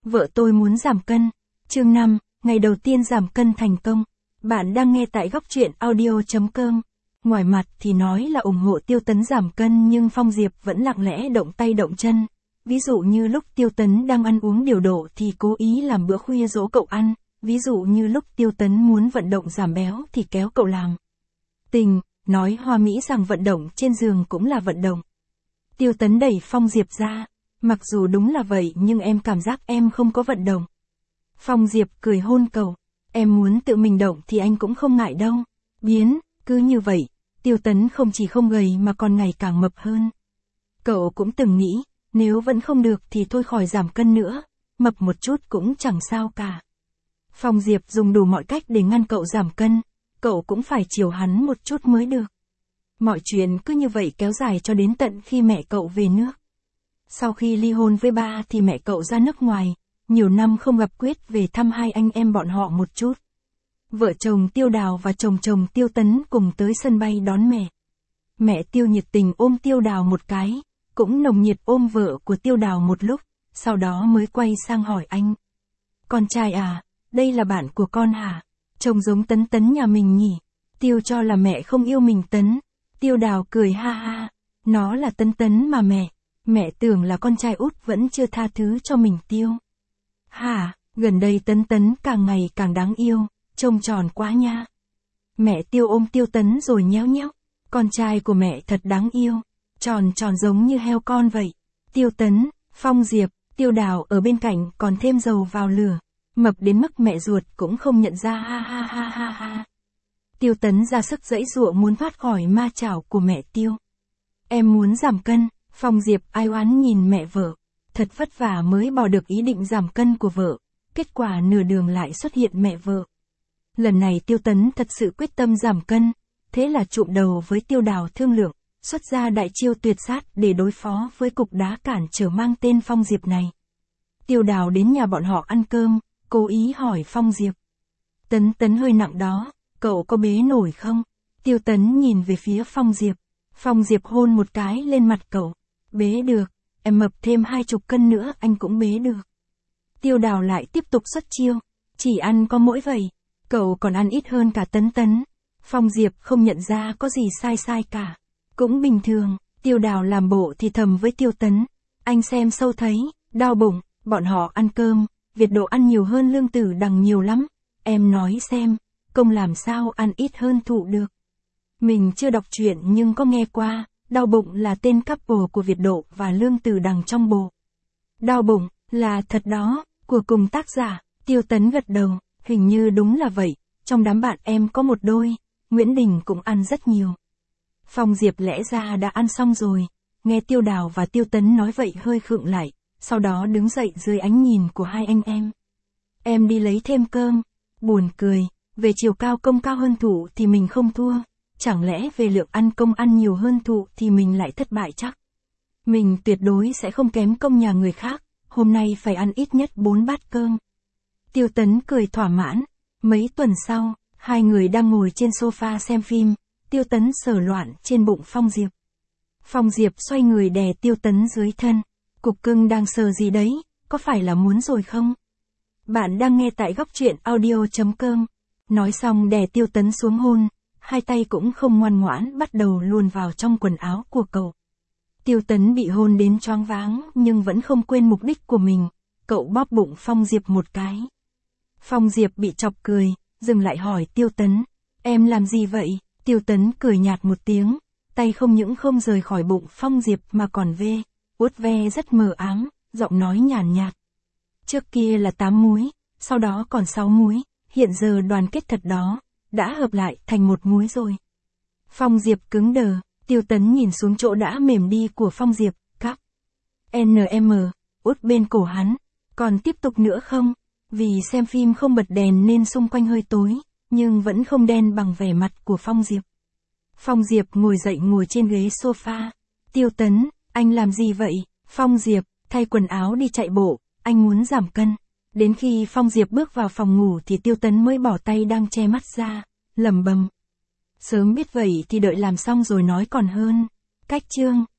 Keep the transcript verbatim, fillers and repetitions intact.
Vợ tôi muốn giảm cân. Chương năm, ngày đầu tiên giảm cân thành công. Bạn đang nghe tại góc truyện audio.com. Ngoài mặt thì nói là ủng hộ Tiêu Tấn giảm cân nhưng Phong Diệp vẫn lặng lẽ động tay động chân. Ví dụ như lúc Tiêu Tấn đang ăn uống điều độ thì cố ý làm bữa khuya dỗ cậu ăn. Ví dụ như lúc Tiêu Tấn muốn vận động giảm béo thì kéo cậu làm. Tình, nói hoa mỹ rằng vận động trên giường cũng là vận động. Tiêu Tấn đẩy Phong Diệp ra. Mặc dù đúng là vậy nhưng em cảm giác em không có vận động. Phong Diệp cười hôn cậu. Em muốn tự mình động thì anh cũng không ngại đâu. Biến, cứ như vậy, Tiêu Tấn không chỉ không gầy mà còn ngày càng mập hơn. Cậu cũng từng nghĩ, nếu vẫn không được thì thôi khỏi giảm cân nữa, mập một chút cũng chẳng sao cả. Phong Diệp dùng đủ mọi cách để ngăn cậu giảm cân, cậu cũng phải chiều hắn một chút mới được. Mọi chuyện cứ như vậy kéo dài cho đến tận khi mẹ cậu về nước. Sau khi ly hôn với ba thì mẹ cậu ra nước ngoài, nhiều năm không gặp Quyết về thăm hai anh em bọn họ một chút. Vợ chồng Tiêu Đào và chồng chồng Tiêu Tấn cùng tới sân bay đón mẹ. Mẹ Tiêu nhiệt tình ôm Tiêu Đào một cái, cũng nồng nhiệt ôm vợ của Tiêu Đào một lúc, sau đó mới quay sang hỏi anh. Con trai à, đây là bạn của con hả? Trông giống Tấn Tấn nhà mình nhỉ? Tiêu cho là mẹ không yêu mình Tấn. Tiêu Đào cười ha ha, nó là Tấn Tấn mà mẹ. Mẹ tưởng là con trai út vẫn chưa tha thứ cho mình Tiêu. Hả, gần đây Tấn Tấn càng ngày càng đáng yêu, trông tròn quá nha. Mẹ Tiêu ôm Tiêu Tấn rồi nhéo nhéo. Con trai của mẹ thật đáng yêu, tròn tròn giống như heo con vậy. Tiêu Tấn, Phong Diệp, Tiêu Đào ở bên cạnh còn thêm dầu vào lửa. Mập đến mức mẹ ruột cũng không nhận ra ha ha ha ha ha. Tiêu Tấn ra sức giãy giụa muốn thoát khỏi ma chảo của mẹ Tiêu. Em muốn giảm cân. Phong Diệp ai oán nhìn mẹ vợ, thật vất vả mới bỏ được ý định giảm cân của vợ, kết quả nửa đường lại xuất hiện mẹ vợ. Lần này Tiêu Tấn thật sự quyết tâm giảm cân, thế là chụm đầu với Tiêu Đào thương lượng, xuất ra đại chiêu tuyệt sát để đối phó với cục đá cản trở mang tên Phong Diệp này. Tiêu Đào đến nhà bọn họ ăn cơm, cố ý hỏi Phong Diệp. Tấn Tấn hơi nặng đó, cậu có bế nổi không? Tiêu Tấn nhìn về phía Phong Diệp. Phong Diệp hôn một cái lên mặt cậu. Bế được, em mập thêm hai chục cân nữa anh cũng bế được. Tiêu Đào lại tiếp tục xuất chiêu. Chỉ ăn có mỗi vậy, cậu còn ăn ít hơn cả Tấn Tấn. Phong Diệp không nhận ra có gì sai sai cả. Cũng bình thường, Tiêu Đào làm bộ thì thầm với Tiêu Tấn. Anh xem sâu thấy, đau bụng, bọn họ ăn cơm, Việt Độ ăn nhiều hơn Lương Tử Đằng nhiều lắm. Em nói xem, công làm sao ăn ít hơn thụ được. Mình chưa đọc truyện nhưng có nghe qua. Đau bụng là tên couple của Việt Độ và Lương Tử Đằng trong bộ. Đau bụng, là thật đó, của cùng tác giả. Tiêu Tấn gật đầu, hình như đúng là vậy, trong đám bạn em có một đôi, Nguyễn Đình cũng ăn rất nhiều. Phong Diệp lẽ ra đã ăn xong rồi, nghe Tiêu Đào và Tiêu Tấn nói vậy hơi khựng lại, sau đó đứng dậy dưới ánh nhìn của hai anh em. Em đi lấy thêm cơm, buồn cười, về chiều cao công cao hơn Thụ thì mình không thua. Chẳng lẽ về lượng ăn công ăn nhiều hơn Thụ thì mình lại thất bại chắc? Mình tuyệt đối sẽ không kém công nhà người khác, hôm nay phải ăn ít nhất bốn bát cơm. Tiêu Tấn cười thỏa mãn. Mấy tuần sau, hai người đang ngồi trên sofa xem phim, Tiêu Tấn sờ loạn trên bụng Phong Diệp. Phong Diệp xoay người đè Tiêu Tấn dưới thân. Cục cưng đang sờ gì đấy, có phải là muốn rồi không? Bạn đang nghe tại góc truyện audio.com. Nói xong đè Tiêu Tấn xuống hôn. Hai tay cũng không ngoan ngoãn bắt đầu luồn vào trong quần áo của cậu. Tiêu Tấn bị hôn đến choáng váng nhưng vẫn không quên mục đích của mình. Cậu bóp bụng Phong Diệp một cái. Phong Diệp bị chọc cười, dừng lại hỏi Tiêu Tấn. Em làm gì vậy? Tiêu Tấn cười nhạt một tiếng. Tay không những không rời khỏi bụng Phong Diệp mà còn vê, uốt ve rất mờ ám, giọng nói nhàn nhạt. Trước kia là tám múi, sau đó còn sáu múi, hiện giờ đoàn kết thật đó. Đã hợp lại thành một múi rồi. Phong Diệp cứng đờ, Tiêu Tấn nhìn xuống chỗ đã mềm đi của Phong Diệp, cắp. en em, út bên cổ hắn, còn tiếp tục nữa không? Vì xem phim không bật đèn nên xung quanh hơi tối, nhưng vẫn không đen bằng vẻ mặt của Phong Diệp. Phong Diệp ngồi dậy ngồi trên ghế sofa. Tiêu Tấn, anh làm gì vậy? Phong Diệp, thay quần áo đi chạy bộ, anh muốn giảm cân. Đến khi Phong Diệp bước vào phòng ngủ thì Tiêu Tấn mới bỏ tay đang che mắt ra, lẩm bẩm. Sớm biết vậy thì đợi làm xong rồi nói còn hơn. Cách chương.